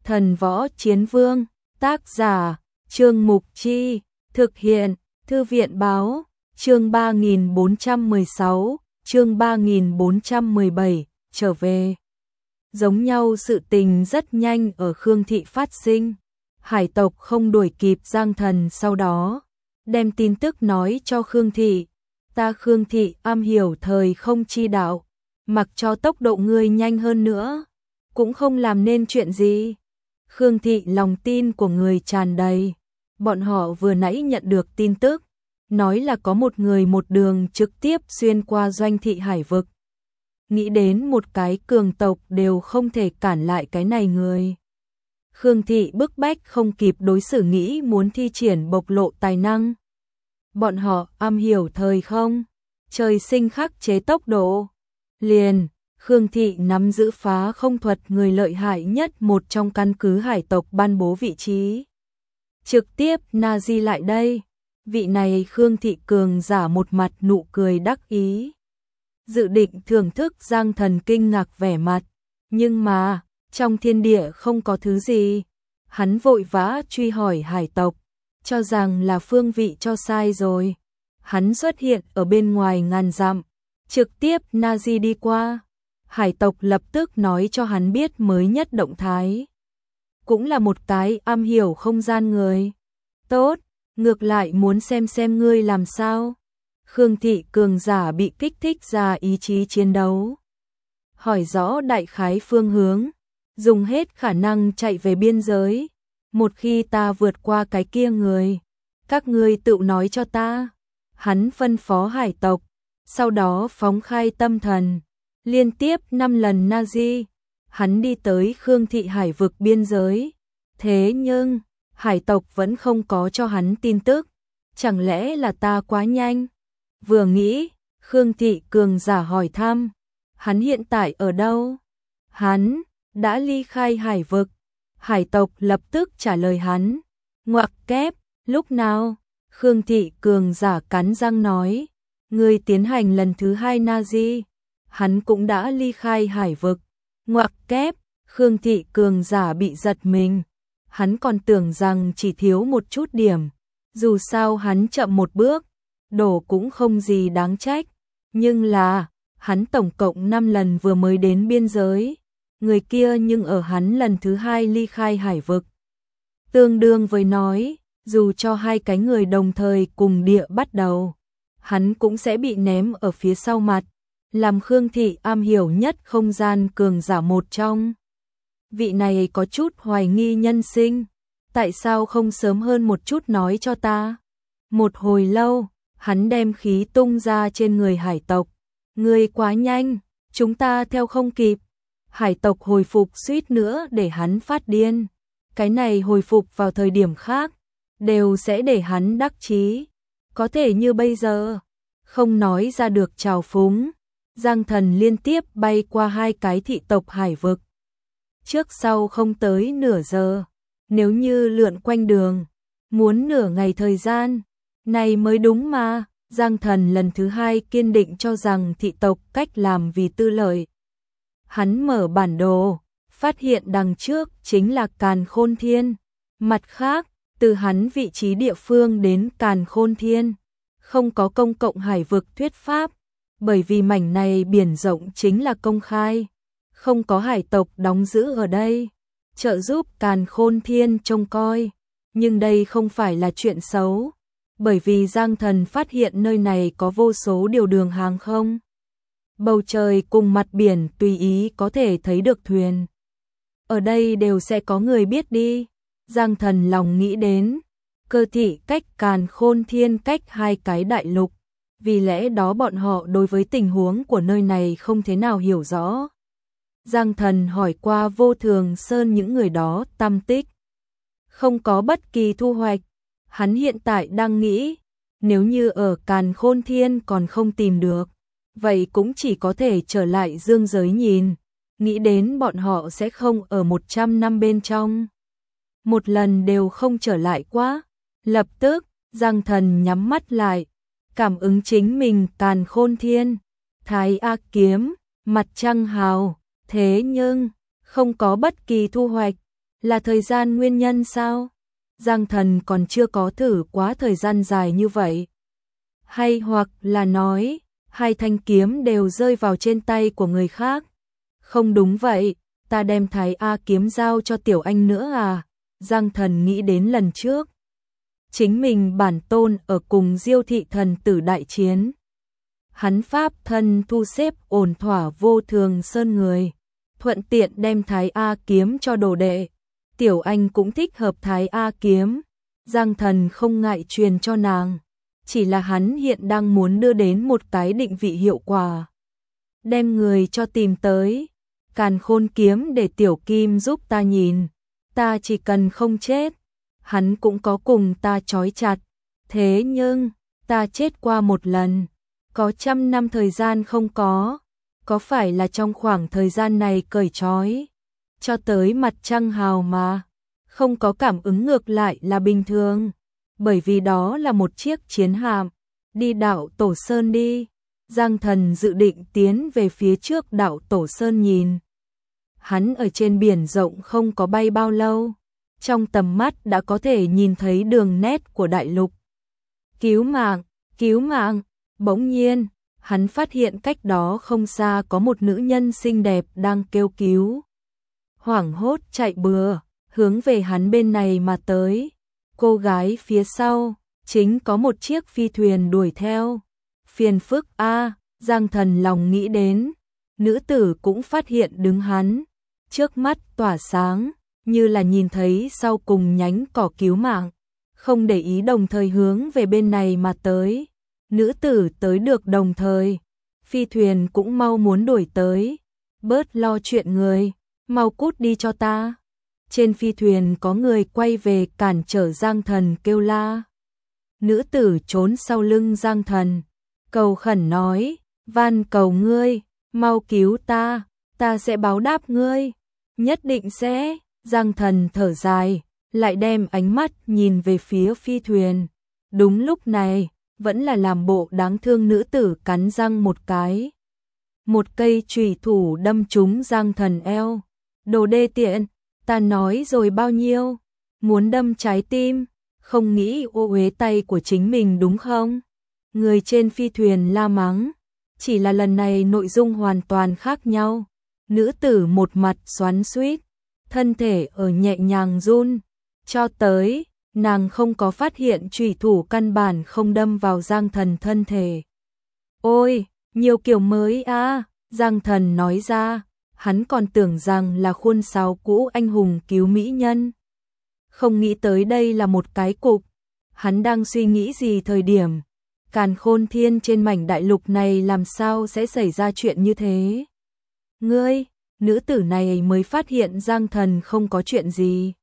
Thần Võ Chiến Vương, tác giả, Trương Mục Chi, thực hiện, Thư viện Báo, chương 3416, chương 3417, trở về. Giống nhau sự tình rất nhanh ở Khương Thị phát sinh. Hải tộc không đuổi kịp Giang Thần sau đó, đem tin tức nói cho Khương Thị. Ta Khương Thị am hiểu thời không chi đạo, mặc cho tốc độ ngươi nhanh hơn nữa, cũng không làm nên chuyện gì. Khương Thị lòng tin của người tràn đầy. Bọn họ vừa nãy nhận được tin tức, nói là có một người một đường trực tiếp xuyên qua doanh thị hải vực. Nghĩ đến một cái cường tộc đều không thể cản lại cái này người. Khương Thị bức bách không kịp đối xử, nghĩ muốn thi triển bộc lộ tài năng. Bọn họ am hiểu thời không, trời sinh khắc chế tốc độ. Liền, Khương Thị nắm giữ phá không thuật người lợi hại nhất một trong căn cứ hải tộc ban bố vị trí. Trực tiếp Nazi lại đây. Vị này Khương Thị cường giả một mặt nụ cười đắc ý. Dự định thưởng thức Giang Thần kinh ngạc vẻ mặt. Nhưng mà, trong thiên địa không có thứ gì. Hắn vội vã truy hỏi hải tộc, cho rằng là phương vị cho sai rồi. Hắn xuất hiện ở bên ngoài ngàn dặm, trực tiếp Nazi đi qua. Hải tộc lập tức nói cho hắn biết mới nhất động thái. Cũng là một cái am hiểu không gian người. Tốt, ngược lại muốn xem ngươi làm sao. Khương Thị cường giả bị kích thích ra ý chí chiến đấu. Hỏi rõ đại khái phương hướng, dùng hết khả năng chạy về biên giới. Một khi ta vượt qua cái kia người, các ngươi tự nói cho ta. Hắn phân phó hải tộc, sau đó phóng khai tâm thần. Liên tiếp 5 lần Nazi, hắn đi tới Khương Thị hải vực biên giới. Thế nhưng, hải tộc vẫn không có cho hắn tin tức. Chẳng lẽ là ta quá nhanh? Vừa nghĩ, Khương Thị cường giả hỏi thăm, hắn hiện tại ở đâu? Hắn đã ly khai hải vực. Hải tộc lập tức trả lời hắn, ngoặc kép, lúc nào? Khương Thị cường giả cắn răng nói, ngươi tiến hành lần thứ 2 Nazi, hắn cũng đã ly khai hải vực. Ngoặc kép, Khương Thị cường giả bị giật mình. Hắn còn tưởng rằng chỉ thiếu một chút điểm, dù sao hắn chậm một bước, đổ cũng không gì đáng trách. Nhưng là, hắn tổng cộng 5 lần vừa mới đến biên giới, người kia nhưng ở hắn lần thứ 2 ly khai hải vực. Tương đương với nói, dù cho hai cái người đồng thời cùng địa bắt đầu, hắn cũng sẽ bị ném ở phía sau mặt. Làm Khương Thị am hiểu nhất không gian cường giả một trong. Vị này có chút hoài nghi nhân sinh, tại sao không sớm hơn một chút nói cho ta? Một hồi lâu, hắn đem khí tung ra trên người hải tộc. Ngươi quá nhanh, chúng ta theo không kịp. Hải tộc hồi phục suýt nữa để hắn phát điên. Cái này hồi phục vào thời điểm khác, đều sẽ để hắn đắc chí. Có thể như bây giờ, không nói ra được trào phúng. Giang Thần liên tiếp bay qua 2 cái thị tộc hải vực. Trước sau không tới nửa giờ, nếu như lượn quanh đường, muốn nửa ngày thời gian, này mới đúng mà. Giang Thần lần thứ 2 kiên định cho rằng thị tộc cách làm vì tư lợi. Hắn mở bản đồ, phát hiện đằng trước chính là Càn Khôn Thiên. Mặt khác, từ hắn vị trí địa phương đến Càn Khôn Thiên, không có công cộng hải vực thuyết pháp, bởi vì mảnh này biển rộng chính là công khai, không có hải tộc đóng giữ ở đây, trợ giúp Càn Khôn Thiên trông coi. Nhưng đây không phải là chuyện xấu, bởi vì Giang Thần phát hiện nơi này có vô số điều đường hàng không. Bầu trời cùng mặt biển tùy ý có thể thấy được thuyền. Ở đây đều sẽ có người biết đi. Giang Thần lòng nghĩ đến, Cơ Thị cách Càn Khôn Thiên cách 2 cái đại lục, vì lẽ đó bọn họ đối với tình huống của nơi này không thế nào hiểu rõ. Giang Thần hỏi qua Vô Thường Sơn những người đó tăm tích, không có bất kỳ thu hoạch. Hắn hiện tại đang nghĩ, nếu như ở Càn Khôn Thiên còn không tìm được, vậy cũng chỉ có thể trở lại dương giới nhìn. Nghĩ đến bọn họ sẽ không ở 100 năm bên trong, một lần đều không trở lại quá. Lập tức, Giang Thần nhắm mắt lại, cảm ứng chính mình Càn Khôn Thiên, Thái A Kiếm, Mặt Trăng Hào. Thế nhưng, không có bất kỳ thu hoạch. Là thời gian nguyên nhân sao? Giang Thần còn chưa có thử quá thời gian dài như vậy. Hay hoặc là nói, hai thanh kiếm đều rơi vào trên tay của người khác. Không đúng vậy, ta đem Thái A kiếm giao cho Tiểu Anh nữa à? Giang Thần nghĩ đến lần trước. Chính mình bản tôn ở cùng Diêu thị thần tử đại chiến. Hắn pháp thân thu xếp ổn thỏa vô thường sơn người. Thuận tiện đem Thái A kiếm cho đồ đệ. Tiểu Anh cũng thích hợp Thái A kiếm. Giang Thần không ngại truyền cho nàng. Chỉ là hắn hiện đang muốn đưa đến một cái định vị hiệu quả. Đem người cho tìm tới. Càn Khôn kiếm để Tiểu Kim giúp ta nhìn. Ta chỉ cần không chết. Hắn cũng có cùng ta trói chặt. Thế nhưng, ta chết qua một lần. Có 100 năm thời gian không có. Có phải là trong khoảng thời gian này cởi trói cho tới mặt trăng hào mà không có cảm ứng ngược lại là bình thường, bởi vì đó là một chiếc chiến hạm. Đi đạo Tổ Sơn đi. Giang Thần dự định tiến về phía trước đạo Tổ Sơn nhìn. Hắn ở trên biển rộng không có bay bao lâu, trong tầm mắt đã có thể nhìn thấy đường nét của đại lục. Cứu mạng, cứu mạng! Bỗng nhiên, hắn phát hiện cách đó không xa có một nữ nhân xinh đẹp đang kêu cứu. Hoảng hốt chạy bừa, hướng về hắn bên này mà tới. Cô gái phía sau, chính có một chiếc phi thuyền đuổi theo. Phiền phức a, Giang Thần lòng nghĩ đến. Nữ tử cũng phát hiện đứng hắn. Trước mắt tỏa sáng, như là nhìn thấy sau cùng nhánh cỏ cứu mạng. Không để ý đồng thời hướng về bên này mà tới. Nữ tử tới được đồng thời. Phi thuyền cũng mau muốn đuổi tới. Bớt lo chuyện người, mau cút đi cho ta. Trên phi thuyền có người quay về cản trở Giang Thần kêu la. Nữ tử trốn sau lưng Giang Thần, cầu khẩn nói, van cầu ngươi, mau cứu ta sẽ báo đáp ngươi. Nhất định sẽ. Giang Thần thở dài, lại đem ánh mắt nhìn về phía phi thuyền. Đúng lúc này, vẫn là làm bộ đáng thương nữ tử cắn răng một cái. Một cây chùy thủ đâm trúng Giang Thần eo. Đồ đê tiện, ta nói rồi bao nhiêu, muốn đâm trái tim, không nghĩ ô uế tay của chính mình đúng không? Người trên phi thuyền la mắng, chỉ là lần này nội dung hoàn toàn khác nhau. Nữ tử một mặt xoắn xuýt, thân thể ở nhẹ nhàng run, cho tới nàng không có phát hiện chùy thủ căn bản không đâm vào Giang Thần thân thể. Ôi, nhiều kiểu mới a, Giang Thần nói ra, hắn còn tưởng rằng là khuôn sáo cũ anh hùng cứu mỹ nhân. Không nghĩ tới đây là một cái cục. Hắn đang suy nghĩ gì thời điểm Càn Khôn Thiên trên mảnh đại lục này làm sao sẽ xảy ra chuyện như thế? Ngươi, nữ tử này mới phát hiện Giang Thần không có chuyện gì.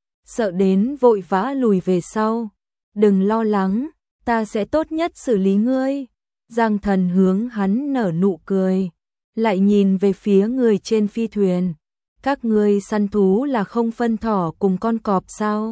Sợ đến vội vã lùi về sau. Đừng lo lắng, ta sẽ tốt nhất xử lý ngươi. Giang Thần hướng hắn nở nụ cười, lại nhìn về phía người trên phi thuyền. Các ngươi săn thú là không phân thỏ cùng con cọp sao?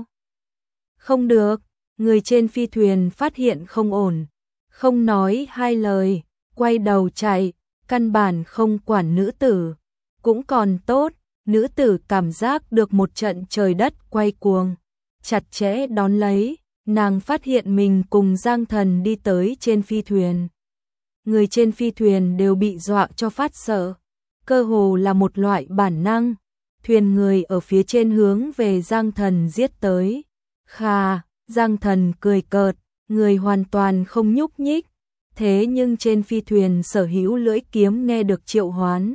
Không được, người trên phi thuyền phát hiện không ổn, không nói hai lời, quay đầu chạy, căn bản không quản nữ tử. Cũng còn tốt, nữ tử cảm giác được một trận trời đất quay cuồng, chặt chẽ đón lấy, nàng phát hiện mình cùng Giang Thần đi tới trên phi thuyền. Người trên phi thuyền đều bị dọa cho phát sợ, cơ hồ là một loại bản năng. Thuyền người ở phía trên hướng về Giang Thần giết tới. Khà, Giang Thần cười cợt, người hoàn toàn không nhúc nhích. Thế nhưng trên phi thuyền sở hữu lưỡi kiếm nghe được triệu hoán,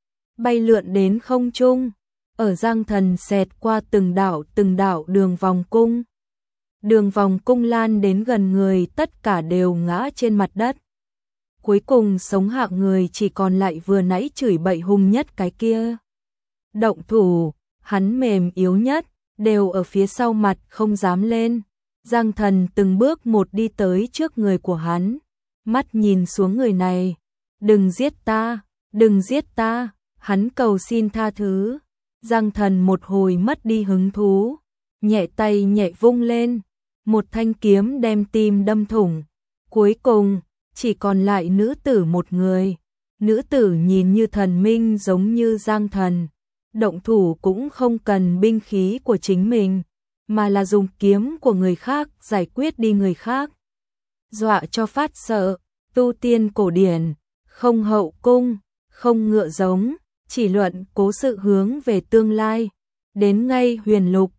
bay lượn đến không trung, ở Giang Thần xẹt qua từng đạo đường vòng cung. Đường vòng cung lan đến gần người, tất cả đều ngã trên mặt đất. Cuối cùng sống hạng người chỉ còn lại vừa nãy chửi bậy hung nhất cái kia. Động thủ, hắn mềm yếu nhất, đều ở phía sau mặt không dám lên. Giang Thần từng bước một đi tới trước người của hắn, mắt nhìn xuống người này. Đừng giết ta, đừng giết ta, hắn cầu xin tha thứ. Giang Thần một hồi mất đi hứng thú, nhẹ tay nhẹ vung lên, một thanh kiếm đem tim đâm thủng. Cuối cùng, chỉ còn lại nữ tử một người. Nữ tử nhìn như thần minh giống như Giang Thần, động thủ cũng không cần binh khí của chính mình, mà là dùng kiếm của người khác giải quyết đi người khác. Dọa cho phát sợ, tu tiên cổ điển, không hậu cung, không ngựa giống, chỉ luận cố sự hướng về tương lai. Đến ngay huyền lục,